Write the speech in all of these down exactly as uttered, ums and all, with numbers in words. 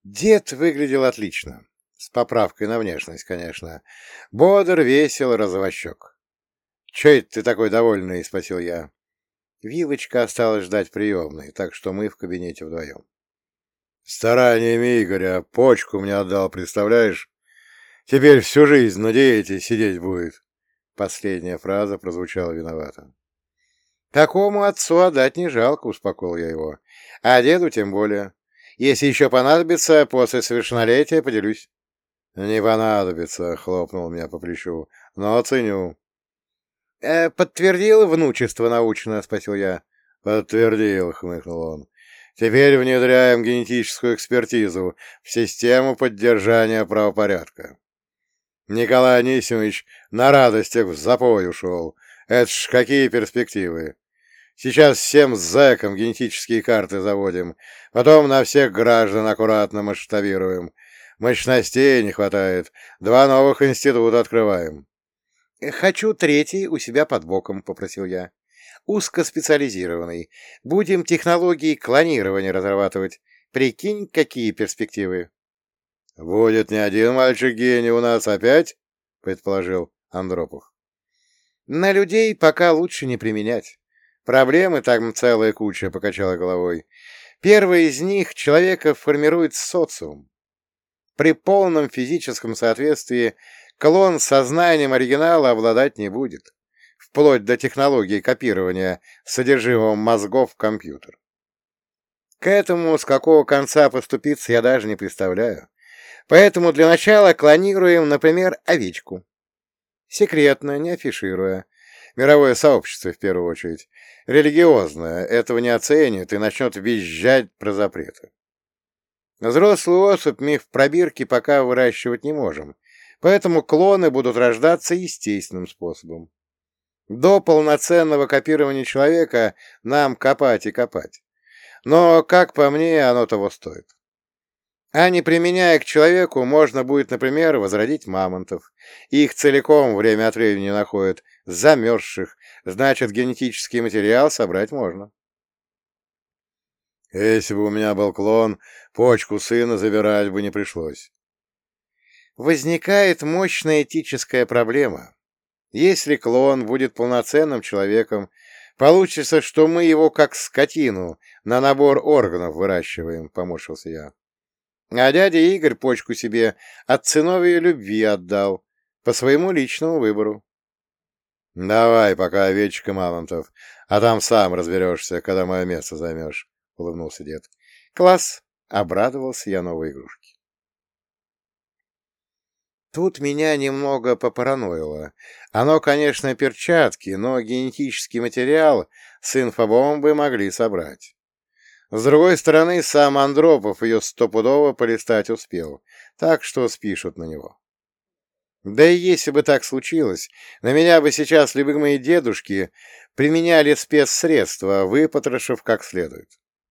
Дед выглядел отлично. С поправкой на внешность, конечно. Бодр, весел, розовощек. — Че это ты такой довольный? — спросил я. Вилочка осталась ждать приемной, так что мы в кабинете вдвоем. — Стараниями Игоря почку мне отдал, представляешь? Теперь всю жизнь на диете сидеть будет. Последняя фраза прозвучала виновато. — Такому отцу отдать не жалко, — успокоил я его. — А деду тем более. Если еще понадобится, после совершеннолетия поделюсь. — Не понадобится, — хлопнул меня по плечу, — но оценю. «Э, — Подтвердил внучество научно? — спросил я. — Подтвердил, — хмыкнул он. — Теперь внедряем генетическую экспертизу в систему поддержания правопорядка. Николай Анисимович на радостях в запой ушел. Это ж какие перспективы! Сейчас всем зэкам генетические карты заводим, потом на всех граждан аккуратно масштабируем. Мощностей не хватает, два новых института открываем. — Хочу третий у себя под боком, — попросил я. — Узкоспециализированный. Будем технологии клонирования разрабатывать. Прикинь, какие перспективы. — Будет не один мальчик-гений у нас опять, — предположил Андропов. — На людей пока лучше не применять. Проблемы там целая куча, — покачала головой. Первая из них — человека формирует социум. При полном физическом соответствии клон сознанием оригинала обладать не будет, вплоть до технологии копирования содержимого мозгов в компьютер. К этому с какого конца поступиться я даже не представляю. Поэтому для начала клонируем, например, овечку. Секретно, не афишируя. Мировое сообщество, в первую очередь. Религиозное этого не оценит и начнет визжать про запреты. Взрослую особь мы в пробирке пока выращивать не можем, поэтому клоны будут рождаться естественным способом. До полноценного копирования человека нам копать и копать. Но, как по мне, оно того стоит. А не применяя к человеку, можно будет, например, возродить мамонтов. Их целиком время от времени находят замерзших, значит, генетический материал собрать можно. Если бы у меня был клон, почку сына забирать бы не пришлось. Возникает мощная этическая проблема. Если клон будет полноценным человеком, получится, что мы его как скотину на набор органов выращиваем, — поморщился я. А дядя Игорь почку себе от сыновьей любви отдал, по своему личному выбору. — Давай пока овечек и мамонтов, а там сам разберешься, когда мое место займешь, — улыбнулся дед. — Класс! — обрадовался я новой игрушке. Тут меня немного попараноило. Оно, конечно, перчатки, но генетический материал с инфобомбы могли собрать. С другой стороны, сам Андропов ее стопудово полистать успел, так что спишут на него. Да и если бы так случилось, на меня бы сейчас любимые дедушки применяли спецсредства, выпотрошив как следует.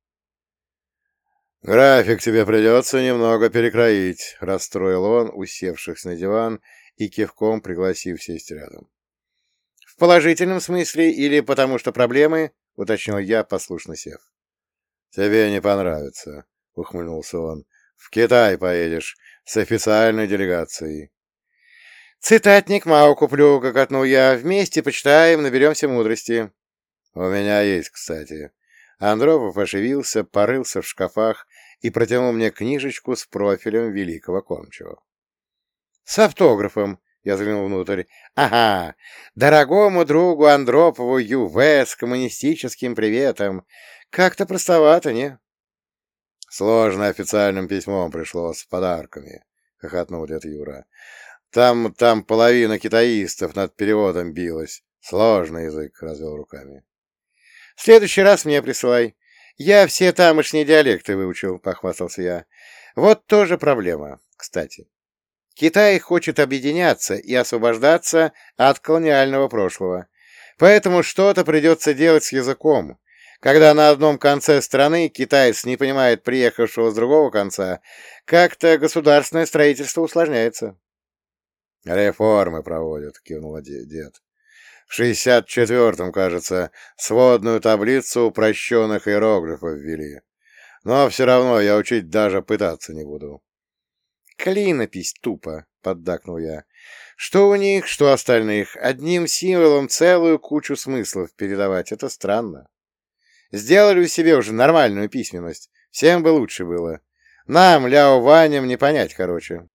«График тебе придется немного перекроить», — расстроил он, усевшись на диван и кивком пригласив сесть рядом. «В положительном смысле или потому что проблемы?» — уточнил я, послушно сев. «Тебе не понравится», — ухмыльнулся он. «В Китай поедешь с официальной делегацией». «Цитатник Мао куплю», — гоготнул я. «Вместе почитаем, наберемся мудрости». «У меня есть, кстати». Андропов оживился, порылся в шкафах и протянул мне книжечку с профилем великого кормчего. «С автографом», — я заглянул внутрь. «Ага, дорогому другу Андропову Ю В с коммунистическим приветом. Как-то простовато, не?» «Сложно официальным письмом пришло, с подарками», — хохотнул дед Юра. «Там, там половина китаистов над переводом билась. Сложный язык», — развел руками. — В следующий раз мне присылай. Я все тамошние диалекты выучил, — похвастался я. Вот тоже проблема, кстати. Китай хочет объединяться и освобождаться от колониального прошлого. Поэтому что-то придется делать с языком. Когда на одном конце страны китаец не понимает приехавшего с другого конца, как-то государственное строительство усложняется. — Реформы проводят, — кивнул дед. В шестьдесят четвертом, кажется, сводную таблицу упрощенных иероглифов ввели. Но все равно я учить даже пытаться не буду. Клинопись тупо, поддакнул я. Что у них, что остальных, одним символом целую кучу смыслов передавать, это странно. Сделали у себе уже нормальную письменность, всем бы лучше было. Нам, Ляо Ваням, не понять, короче.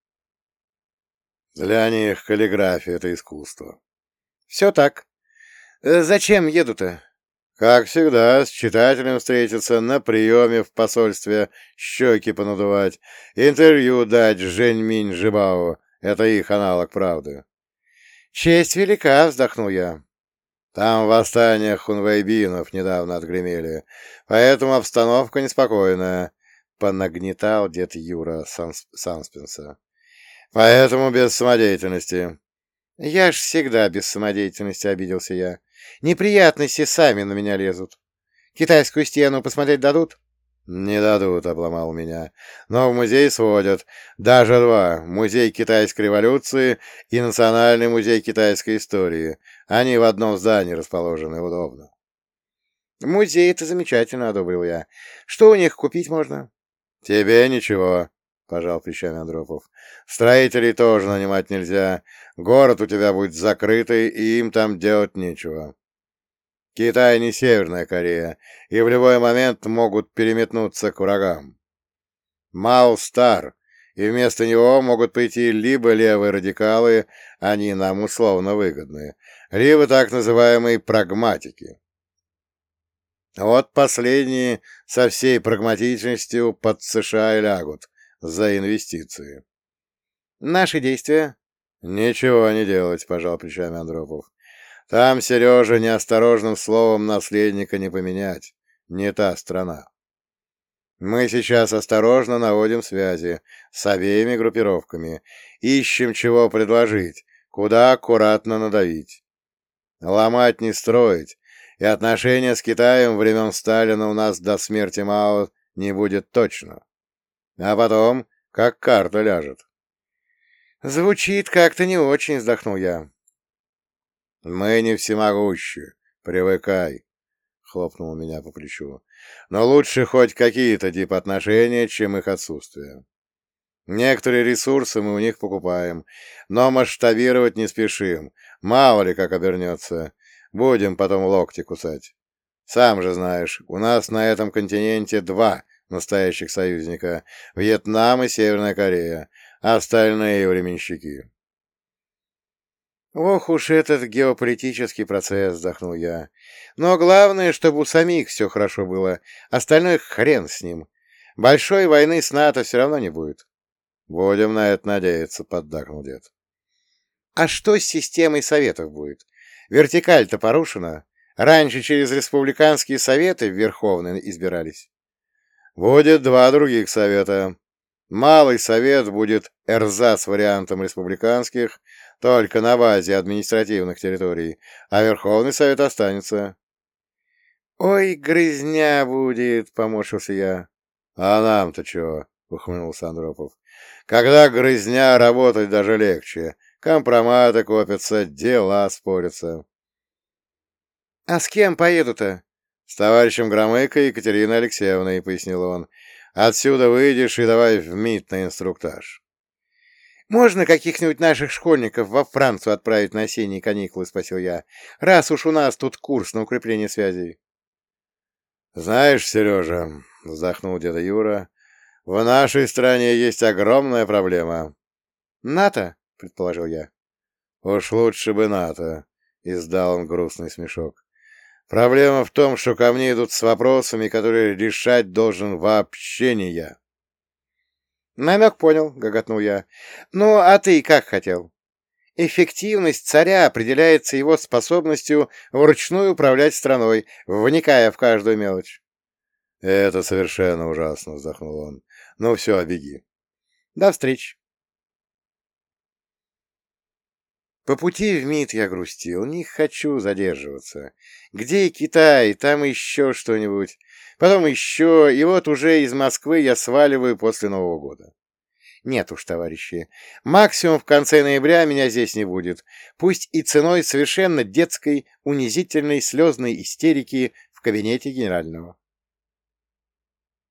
Для них каллиграфия — это искусство. Все так. Э, зачем еду-то? Как всегда, с читателем встретиться, на приеме в посольстве щеки понадувать, интервью дать Жэньминь Жибао. Это их аналог правды. Честь велика, вздохнул я. Там восстания хунвейбинов недавно отгремели, поэтому обстановка неспокойная, — понагнетал дед Юра Санс Санспенса. Поэтому без самодеятельности. Я ж всегда без самодеятельности, обиделся я. Неприятности сами на меня лезут. Китайскую стену посмотреть дадут? Не дадут, обломал меня. Но в музей сводят. Даже два. Музей китайской революции и Национальный музей китайской истории. Они в одном здании расположены. Удобно. Музей — это замечательно, одобрил я. Что у них купить можно? Тебе ничего, пожал плечами Андропов. Строителей тоже нанимать нельзя. Город у тебя будет закрытый, и им там делать нечего. Китай не Северная Корея, и в любой момент могут переметнуться к врагам. Мао стар, и вместо него могут прийти либо левые радикалы, они нам условно выгодны, либо так называемые прагматики. Вот последние со всей прагматичностью под США и лягут за инвестиции. Наши действия? Ничего не делать, пожал плечами Андропов. Там, Сережа, неосторожным словом наследника не поменять. Не та страна. Мы сейчас осторожно наводим связи с обеими группировками, ищем, чего предложить, куда аккуратно надавить. Ломать не строить, и отношения с Китаем времен Сталина у нас до смерти Мао не будет точно. А потом, как карта ляжет. Звучит как-то не очень, вздохнул я. Мы не всемогущи, привыкай, хлопнул меня по плечу. Но лучше хоть какие-то типы отношения, чем их отсутствие. Некоторые ресурсы мы у них покупаем, но масштабировать не спешим, мало ли как обернется. Будем потом локти кусать. Сам же знаешь, у нас на этом континенте два настоящих союзника — Вьетнам и Северная Корея, а остальные временщики. Ох уж этот геополитический процесс, вздохнул я. Но главное, чтобы у самих все хорошо было, остальное хрен с ним. Большой войны с НАТО все равно не будет. Будем на это надеяться, поддакнул дед. А что с системой советов будет? Вертикаль-то порушена. Раньше через республиканские советы в Верховные избирались. Будет два других совета. Малый совет будет эрзац вариантом республиканских, только на базе административных территорий, а Верховный совет останется. — Ой, грызня будет, — поморщился я. — А нам-то чего? — ухмыльнулся Андропов. — Когда грызня, работать даже легче. Компроматы копятся, дела спорятся. — А с кем поеду-то? — С товарищем Громыко и Екатериной Алексеевной, — пояснил он. — Отсюда выйдешь и давай в МИД на инструктаж. — Можно каких-нибудь наших школьников во Францию отправить на осенние каникулы, — спросил я, — раз уж у нас тут курс на укрепление связей. — Знаешь, Сережа, — вздохнул дядя Юра, — в нашей стране есть огромная проблема. — НАТО? — предположил я. — Уж лучше бы НАТО, — издал он грустный смешок. — Проблема в том, что ко мне идут с вопросами, которые решать должен вообще не я. Намек понял, — гоготнул я. Ну, а ты как хотел? Эффективность царя определяется его способностью вручную управлять страной, вникая в каждую мелочь. — Это совершенно ужасно, — вздохнул он. — Ну все, беги. — До встречи. По пути в МИД я грустил, не хочу задерживаться. Где и Китай, там еще что-нибудь. Потом еще, и вот уже из Москвы я сваливаю после Нового года. Нет уж, товарищи, максимум в конце ноября меня здесь не будет, пусть и ценой совершенно детской, унизительной, слезной истерики в кабинете генерального.